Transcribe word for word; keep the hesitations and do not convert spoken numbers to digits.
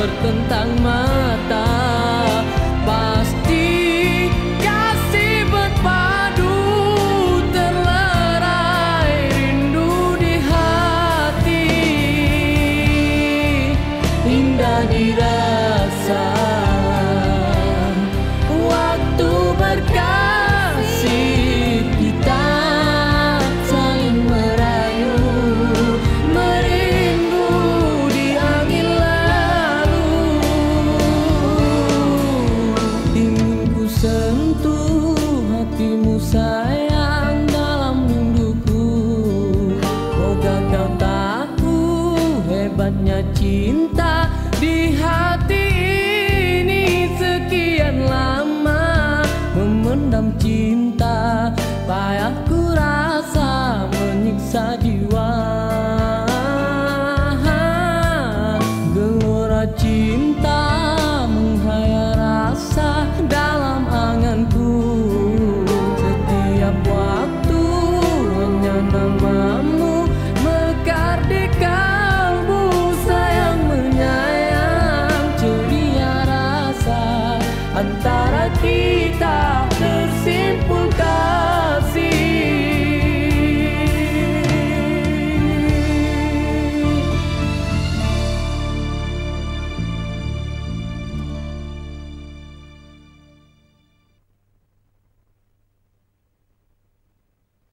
tertentang mata. Pasti kasih berpadu, terlerai rindu di hati. Indah dirasa waktu berkasih, kita saling merayu, merindu di angin lalu. Ingin ku sentuh hatimu sayang dalam rinduku. Moga kau tahu hebatnya cinta di hati ini. Sekian lama memendam cinta, payah ku rasa menyiksa jiwa. Gelora cinta menghayal rasa dalam anganku. Setiap waktu hanya namamu mekar di kalbu. Sayang menyayang ceria rasa antara